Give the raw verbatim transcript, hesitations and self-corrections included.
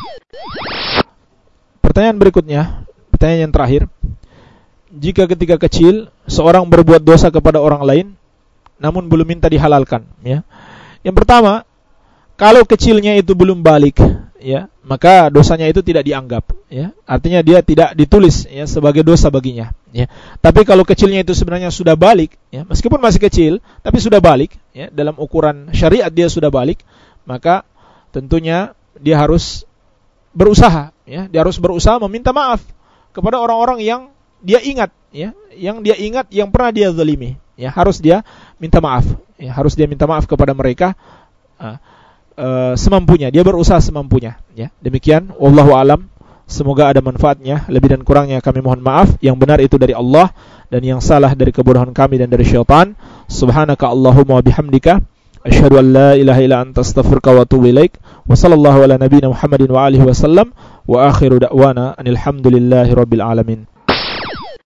Pertanyaan berikutnya, pertanyaan yang terakhir. Jika ketika kecil seorang berbuat dosa kepada orang lain namun belum minta dihalalkan, ya. Yang pertama, kalau kecilnya itu belum balik, ya, maka dosanya itu tidak dianggap, ya. Artinya dia tidak ditulis, ya, sebagai dosa baginya, ya. Tapi kalau kecilnya itu sebenarnya sudah balik, ya, meskipun masih kecil tapi sudah balik, ya, dalam ukuran syariat dia sudah balik, maka tentunya dia harus berusaha, ya, dia harus berusaha meminta maaf kepada orang-orang yang dia ingat, ya, yang dia ingat yang pernah dia zalimi, ya, harus dia minta maaf, ya, harus dia minta maaf kepada mereka uh, uh, semampunya, dia berusaha semampunya, ya. Demikian, wallahu alam. Semoga ada manfaatnya. Lebih dan kurangnya kami mohon maaf. Yang benar itu dari Allah dan yang salah dari kebodohan kami dan dari syaitan. Subhanaka Allahumma wa bihamdika asyhadu an la ilaha illa anta astaghfiruka wa atubu ilaik. Wa sallallahu ala nabiyyina Muhammadin wa alihi wasallam. Wa akhiru da'wana anil hamdulillahi rabbil alamin.